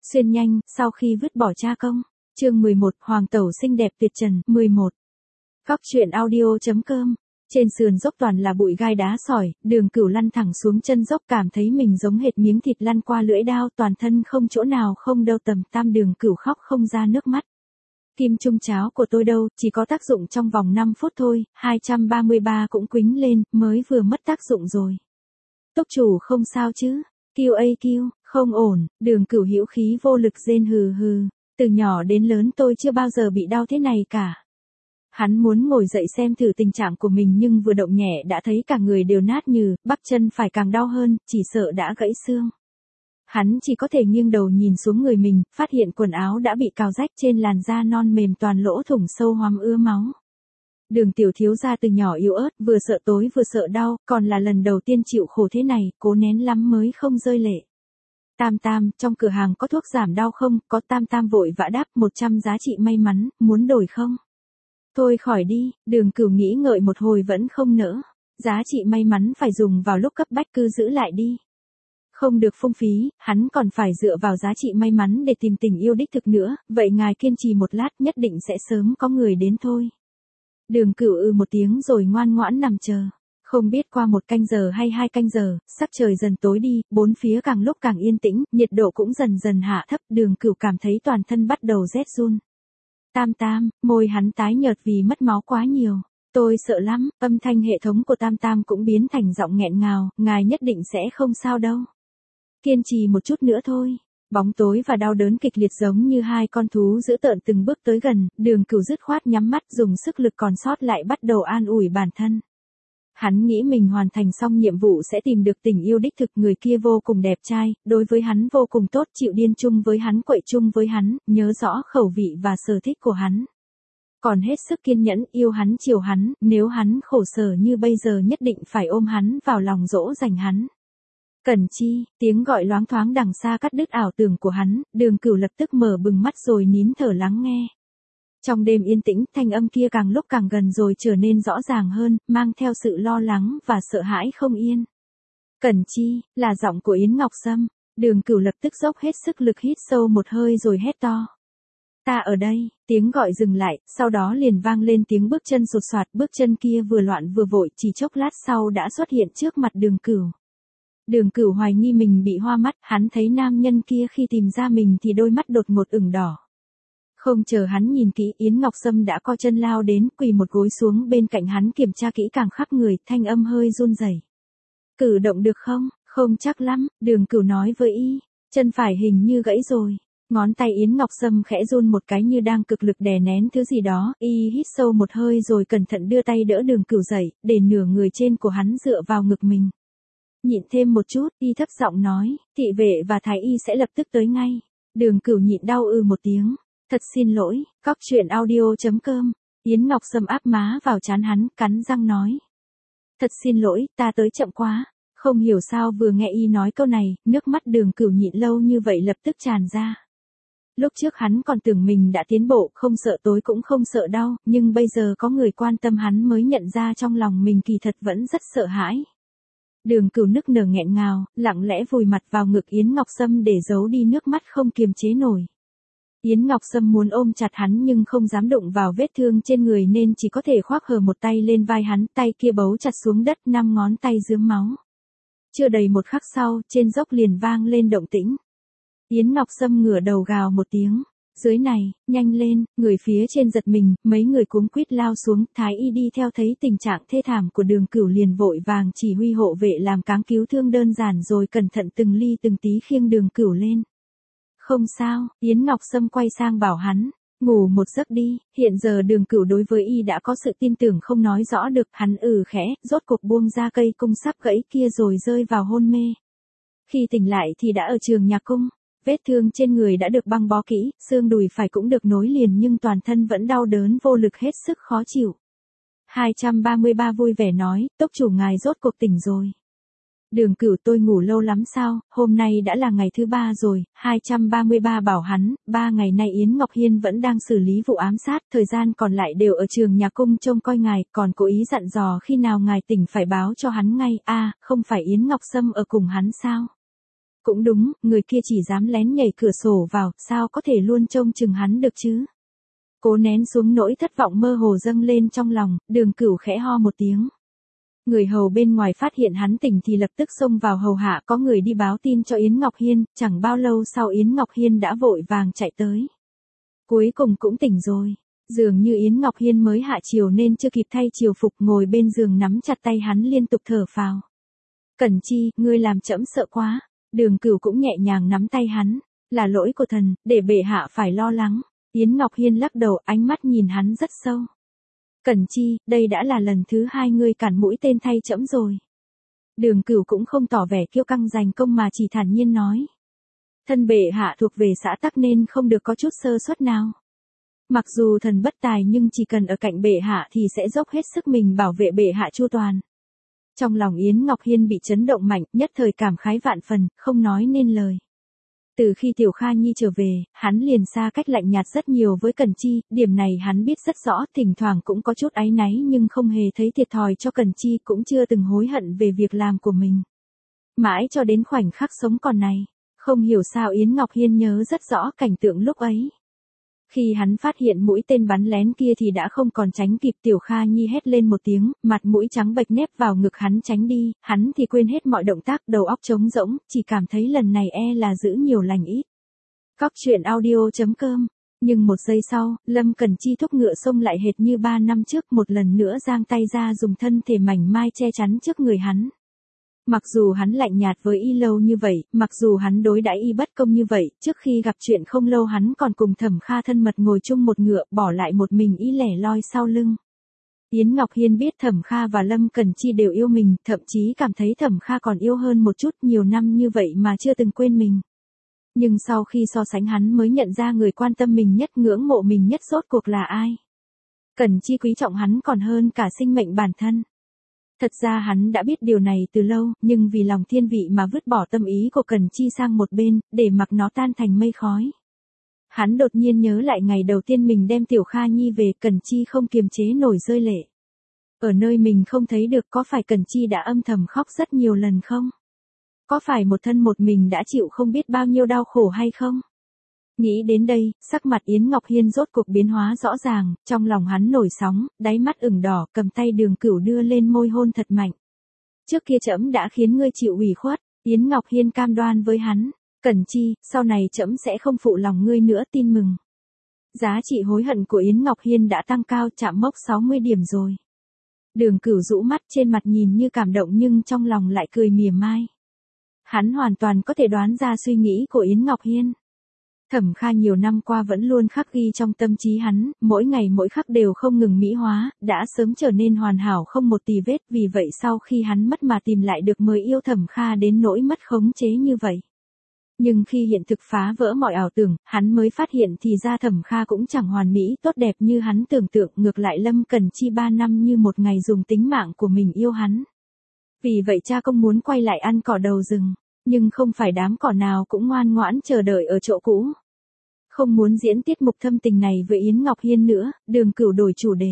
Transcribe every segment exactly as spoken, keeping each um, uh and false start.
Xuyên nhanh, sau khi vứt bỏ cha công. Chương mười một, Hoàng tẩu xinh đẹp tuyệt trần. mười một. Góc truyện audio.com. Trên sườn dốc toàn là bụi gai đá sỏi, Đường Cửu lăn thẳng xuống chân dốc, cảm thấy mình giống hệt miếng thịt lăn qua lưỡi dao, toàn thân không chỗ nào không đâu. Tầm tam Đường Cửu khóc không ra nước mắt. Kim chung cháo của tôi đâu, chỉ có tác dụng trong vòng năm phút thôi. hai trăm ba mươi ba cũng quính lên, mới vừa mất tác dụng rồi. Túc chủ không sao chứ? Kiêu a kiêu, không ổn. Đường Cửu hữu khí vô lực rên hừ hừ. Từ nhỏ đến lớn tôi chưa bao giờ bị đau thế này cả. Hắn muốn ngồi dậy xem thử tình trạng của mình, nhưng vừa động nhẹ đã thấy cả người đều nát nhừ, bắp chân phải càng đau hơn, chỉ sợ đã gãy xương. Hắn chỉ có thể nghiêng đầu nhìn xuống người mình, phát hiện quần áo đã bị cào rách, trên làn da non mềm toàn lỗ thủng sâu hoắm ứa máu. Đường tiểu thiếu gia từ nhỏ yếu ớt, vừa sợ tối vừa sợ đau, còn là lần đầu tiên chịu khổ thế này, cố nén lắm mới không rơi lệ. Tam Tam, trong cửa hàng có thuốc giảm đau không? Có. Tam Tam vội vã đáp, một trăm giá trị may mắn, muốn đổi không? Thôi khỏi đi. Đường Cửu nghĩ ngợi một hồi vẫn không nỡ. Giá trị may mắn phải dùng vào lúc cấp bách, cứ giữ lại đi. Không được phung phí, hắn còn phải dựa vào giá trị may mắn để tìm tình yêu đích thực nữa, vậy ngài kiên trì một lát, nhất định sẽ sớm có người đến thôi. Đường Cửu ư một tiếng rồi ngoan ngoãn nằm chờ. Không biết qua một canh giờ hay hai canh giờ, sắc trời dần tối đi, bốn phía càng lúc càng yên tĩnh, nhiệt độ cũng dần dần hạ thấp, Đường Cửu cảm thấy toàn thân bắt đầu rét run. Tam Tam, môi hắn tái nhợt vì mất máu quá nhiều. Tôi sợ lắm. Âm thanh hệ thống của Tam Tam cũng biến thành giọng nghẹn ngào, ngài nhất định sẽ không sao đâu. Kiên trì một chút nữa thôi. Bóng tối và đau đớn kịch liệt giống như hai con thú dữ tợn từng bước tới gần, Đường Cửu dứt khoát nhắm mắt, dùng sức lực còn sót lại bắt đầu an ủi bản thân. Hắn nghĩ mình hoàn thành xong nhiệm vụ sẽ tìm được tình yêu đích thực, người kia vô cùng đẹp trai, đối với hắn vô cùng tốt, chịu điên chung với hắn, quậy chung với hắn, nhớ rõ khẩu vị và sở thích của hắn. Còn hết sức kiên nhẫn, yêu hắn chiều hắn, nếu hắn khổ sở như bây giờ nhất định phải ôm hắn vào lòng dỗ dành hắn. Cẩn Chi, tiếng gọi loáng thoáng đằng xa cắt đứt ảo tưởng của hắn, Đường Cửu lập tức mở bừng mắt rồi nín thở lắng nghe. Trong đêm yên tĩnh, thanh âm kia càng lúc càng gần rồi trở nên rõ ràng hơn, mang theo sự lo lắng và sợ hãi không yên. Cẩn Chi, là giọng của Yến Ngọc Sâm. Đường Cửu lập tức dốc hết sức lực hít sâu một hơi rồi hét to. Ta ở đây. Tiếng gọi dừng lại, sau đó liền vang lên tiếng bước chân sột soạt, bước chân kia vừa loạn vừa vội, chỉ chốc lát sau đã xuất hiện trước mặt Đường Cửu. Đường Cửu hoài nghi mình bị hoa mắt, hắn thấy nam nhân kia khi tìm ra mình thì đôi mắt đột ngột ửng đỏ. Không chờ hắn nhìn kỹ, Yến Ngọc Sâm đã co chân lao đến, quỳ một gối xuống bên cạnh hắn kiểm tra kỹ càng khắp người, thanh âm hơi run rẩy. Cử động được không? Không chắc lắm, Đường Cửu nói với y, chân phải hình như gãy rồi. Ngón tay Yến Ngọc Sâm khẽ run một cái như đang cực lực đè nén thứ gì đó, y hít sâu một hơi rồi cẩn thận đưa tay đỡ Đường Cửu dậy, để nửa người trên của hắn dựa vào ngực mình. Nhịn thêm một chút, y thấp giọng nói, thị vệ và thái y sẽ lập tức tới ngay. Đường Cửu nhịn đau ư một tiếng. Thật xin lỗi. Góc truyện audio.com. Yến Ngọc Sâm áp má vào trán hắn, cắn răng nói. Thật xin lỗi, ta tới chậm quá. Không hiểu sao vừa nghe y nói câu này, nước mắt Đường Cửu nhịn lâu như vậy lập tức tràn ra. Lúc trước hắn còn tưởng mình đã tiến bộ, không sợ tối cũng không sợ đau, nhưng bây giờ có người quan tâm hắn mới nhận ra trong lòng mình kỳ thật vẫn rất sợ hãi. Đường Cửu nức nở nghẹn ngào, lặng lẽ vùi mặt vào ngực Yến Ngọc Sâm để giấu đi nước mắt không kiềm chế nổi. Yến Ngọc Sâm muốn ôm chặt hắn nhưng không dám đụng vào vết thương trên người nên chỉ có thể khoác hờ một tay lên vai hắn, tay kia bấu chặt xuống đất, năm ngón tay rướm máu. Chưa đầy một khắc sau, trên dốc liền vang lên động tĩnh. Yến Ngọc Sâm ngửa đầu gào một tiếng. Dưới này, nhanh lên, người phía trên giật mình, mấy người cuống quýt lao xuống, thái y đi theo thấy tình trạng thê thảm của Đường Cửu liền vội vàng chỉ huy hộ vệ làm cáng cứu thương đơn giản rồi cẩn thận từng ly từng tí khiêng Đường Cửu lên. Không sao, Yến Ngọc Sâm quay sang bảo hắn, ngủ một giấc đi, hiện giờ Đường Cửu đối với y đã có sự tin tưởng không nói rõ được, hắn ừ khẽ, rốt cuộc buông ra cây cung sắp gãy kia rồi rơi vào hôn mê. Khi tỉnh lại thì đã ở trường nhạc cung, vết thương trên người đã được băng bó kỹ, xương đùi phải cũng được nối liền nhưng toàn thân vẫn đau đớn vô lực hết sức khó chịu. hai trăm ba mươi ba vui vẻ nói, tốc chủ ngài rốt cuộc tỉnh rồi. Đường Cửu tôi ngủ lâu lắm sao, hôm nay đã là ngày thứ ba rồi, hai trăm ba mươi ba bảo hắn, ba ngày nay Yến Ngọc Hiên vẫn đang xử lý vụ ám sát, thời gian còn lại đều ở trường nhà cung trông coi ngài, còn cố ý dặn dò khi nào ngài tỉnh phải báo cho hắn ngay, a không phải Yến Ngọc Sâm ở cùng hắn sao? Cũng đúng, người kia chỉ dám lén nhảy cửa sổ vào, sao có thể luôn trông chừng hắn được chứ? Cố nén xuống nỗi thất vọng mơ hồ dâng lên trong lòng, Đường Cửu khẽ ho một tiếng. Người hầu bên ngoài phát hiện hắn tỉnh thì lập tức xông vào hầu hạ, có người đi báo tin cho Yến Ngọc Hiên, chẳng bao lâu sau Yến Ngọc Hiên đã vội vàng chạy tới. Cuối cùng cũng tỉnh rồi. Dường như Yến Ngọc Hiên mới hạ chiều nên chưa kịp thay chiều phục, ngồi bên giường nắm chặt tay hắn liên tục thở phào. Cẩn Chi, ngươi làm trẫm sợ quá. Đường Cửu cũng nhẹ nhàng nắm tay hắn. Là lỗi của thần, để bệ hạ phải lo lắng. Yến Ngọc Hiên lắc đầu, ánh mắt nhìn hắn rất sâu. Cẩn Chi, đây đã là lần thứ hai ngươi cản mũi tên thay trẫm rồi. Đường Cửu cũng không tỏ vẻ kiêu căng giành công mà chỉ thản nhiên nói. Thân bệ hạ thuộc về xã tắc nên không được có chút sơ suất nào. Mặc dù thần bất tài nhưng chỉ cần ở cạnh bệ hạ thì sẽ dốc hết sức mình bảo vệ bệ hạ chu toàn. Trong lòng Yến Ngọc Hiên bị chấn động mạnh, nhất thời cảm khái vạn phần, không nói nên lời. Từ khi Tiểu Kha Nhi trở về, hắn liền xa cách lạnh nhạt rất nhiều với Cẩn Chi, điểm này hắn biết rất rõ, thỉnh thoảng cũng có chút áy náy nhưng không hề thấy thiệt thòi cho Cẩn Chi, cũng chưa từng hối hận về việc làm của mình. Mãi cho đến khoảnh khắc sống còn này, không hiểu sao Yến Ngọc Hiên nhớ rất rõ cảnh tượng lúc ấy. Khi hắn phát hiện mũi tên bắn lén kia thì đã không còn tránh kịp, Tiểu Kha Nhi hét lên một tiếng, mặt mũi trắng bệch nép vào ngực hắn tránh đi, hắn thì quên hết mọi động tác, đầu óc trống rỗng, chỉ cảm thấy lần này e là giữ nhiều lành ít. Cóc truyện audio chấm com. Nhưng một giây sau, Lâm Cẩn Chi thúc ngựa xông lại hệt như ba năm trước, một lần nữa giang tay ra dùng thân thể mảnh mai che chắn trước người hắn. Mặc dù hắn lạnh nhạt với y lâu như vậy, mặc dù hắn đối đãi y bất công như vậy, trước khi gặp chuyện không lâu hắn còn cùng Thẩm Kha thân mật ngồi chung một ngựa, bỏ lại một mình y lẻ loi sau lưng. Yến Ngọc Hiên biết Thẩm Kha và Lâm Cẩn Chi đều yêu mình, thậm chí cảm thấy Thẩm Kha còn yêu hơn một chút, nhiều năm như vậy mà chưa từng quên mình. Nhưng sau khi so sánh hắn mới nhận ra người quan tâm mình nhất, ngưỡng mộ mình nhất rốt cuộc là ai. Cẩn Chi quý trọng hắn còn hơn cả sinh mệnh bản thân. Thật ra hắn đã biết điều này từ lâu, nhưng vì lòng thiên vị mà vứt bỏ tâm ý của Cẩn Chi sang một bên, để mặc nó tan thành mây khói. Hắn đột nhiên nhớ lại ngày đầu tiên mình đem Tiểu Kha Nhi về, Cẩn Chi không kiềm chế nổi rơi lệ. Ở nơi mình không thấy được, có phải Cẩn Chi đã âm thầm khóc rất nhiều lần không? Có phải một thân một mình đã chịu không biết bao nhiêu đau khổ hay không? Nghĩ đến đây, sắc mặt Yến Ngọc Hiên rốt cuộc biến hóa rõ ràng, trong lòng hắn nổi sóng, đáy mắt ửng đỏ, cầm tay Đường Cửu đưa lên môi hôn thật mạnh. Trước kia trẫm đã khiến ngươi chịu ủy khuất, Yến Ngọc Hiên cam đoan với hắn. Cẩn Chi, sau này trẫm sẽ không phụ lòng ngươi nữa, tin mừng. Giá trị hối hận của Yến Ngọc Hiên đã tăng cao, chạm mốc sáu mươi điểm rồi. Đường Cửu rũ mắt, trên mặt nhìn như cảm động nhưng trong lòng lại cười mỉa mai. Hắn hoàn toàn có thể đoán ra suy nghĩ của Yến Ngọc Hiên. Thẩm Kha nhiều năm qua vẫn luôn khắc ghi trong tâm trí hắn, mỗi ngày mỗi khắc đều không ngừng mỹ hóa, đã sớm trở nên hoàn hảo không một tì vết, vì vậy sau khi hắn mất mà tìm lại được mới yêu Thẩm Kha đến nỗi mất khống chế như vậy. Nhưng khi hiện thực phá vỡ mọi ảo tưởng, hắn mới phát hiện thì ra Thẩm Kha cũng chẳng hoàn mỹ tốt đẹp như hắn tưởng tượng, ngược lại Lâm Cẩn Chi ba năm như một ngày dùng tính mạng của mình yêu hắn. Vì vậy cha công muốn quay lại ăn cỏ đầu rừng. Nhưng không phải đám cỏ nào cũng ngoan ngoãn chờ đợi ở chỗ cũ. Không muốn diễn tiết mục thâm tình này với Yến Ngọc Hiên nữa, Đường Cửu đổi chủ đề.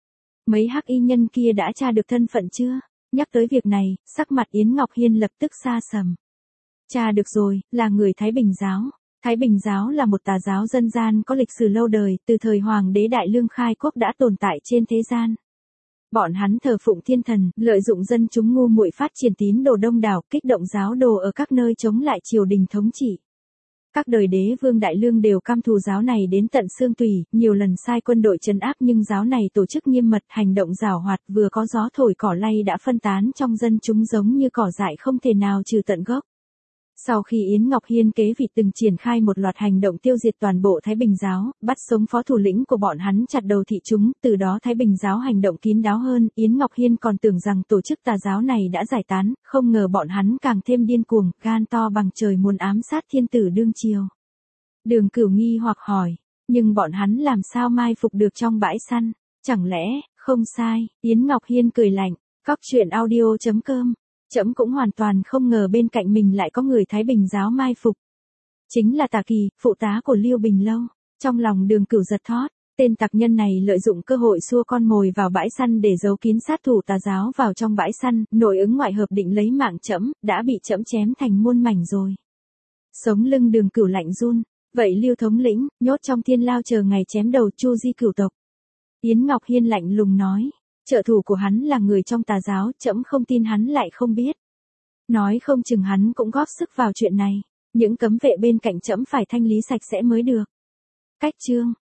Mấy hắc y nhân kia đã tra được thân phận chưa? Nhắc tới việc này, sắc mặt Yến Ngọc Hiên lập tức xa sầm. Tra được rồi, là người Thái Bình giáo. Thái Bình giáo là một tà giáo dân gian có lịch sử lâu đời, từ thời Hoàng đế Đại Lương khai quốc đã tồn tại trên thế gian. Bọn hắn thờ phụng thiên thần, lợi dụng dân chúng ngu muội phát triển tín đồ đông đảo, kích động giáo đồ ở các nơi chống lại triều đình thống trị. Các đời đế vương Đại Lương đều căm thù giáo này đến tận xương tủy, nhiều lần sai quân đội trấn áp nhưng giáo này tổ chức nghiêm mật, hành động giảo hoạt, vừa có gió thổi cỏ lay đã phân tán trong dân chúng giống như cỏ dại không thể nào trừ tận gốc. Sau khi Yến Ngọc Hiên kế vị từng triển khai một loạt hành động tiêu diệt toàn bộ Thái Bình giáo, bắt sống phó thủ lĩnh của bọn hắn chặt đầu thị chúng, từ đó Thái Bình giáo hành động kín đáo hơn, Yến Ngọc Hiên còn tưởng rằng tổ chức tà giáo này đã giải tán, không ngờ bọn hắn càng thêm điên cuồng, gan to bằng trời muốn ám sát thiên tử đương triều. Đường Cửu nghi hoặc hỏi, nhưng bọn hắn làm sao mai phục được trong bãi săn, chẳng lẽ, không sai, Yến Ngọc Hiên cười lạnh, cóc truyện audio chấm com. Trẫm cũng hoàn toàn không ngờ bên cạnh mình lại có người Thái Bình giáo mai phục. Chính là Tả Kỳ, phụ tá của Liêu Bình Lâu. Trong lòng Đường Cửu giật thót, tên tặc nhân này lợi dụng cơ hội xua con mồi vào bãi săn để giấu kín sát thủ tà giáo vào trong bãi săn, nội ứng ngoại hợp định lấy mạng trẫm, đã bị trẫm chém thành muôn mảnh rồi. Sống lưng Đường Cửu lạnh run, vậy Lưu thống lĩnh, nhốt trong thiên lao chờ ngày chém đầu Chu Di cửu tộc. Yến Ngọc Hiên lạnh lùng nói, trợ thủ của hắn là người trong tà giáo, trẫm không tin hắn lại không biết. Nói không chừng hắn cũng góp sức vào chuyện này, những cấm vệ bên cạnh trẫm phải thanh lý sạch sẽ mới được. Cách chương